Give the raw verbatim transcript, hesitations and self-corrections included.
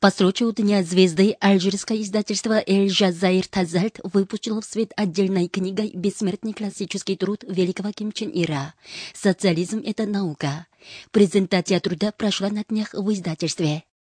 По случаю Дня звезды алжирское издательство «Эль Джазаир Тазальт» выпустило в свет отдельной книгой бессмертный классический труд великого Ким Чен Ира «Социализм – это наука». Презентация труда прошла на днях в издательстве.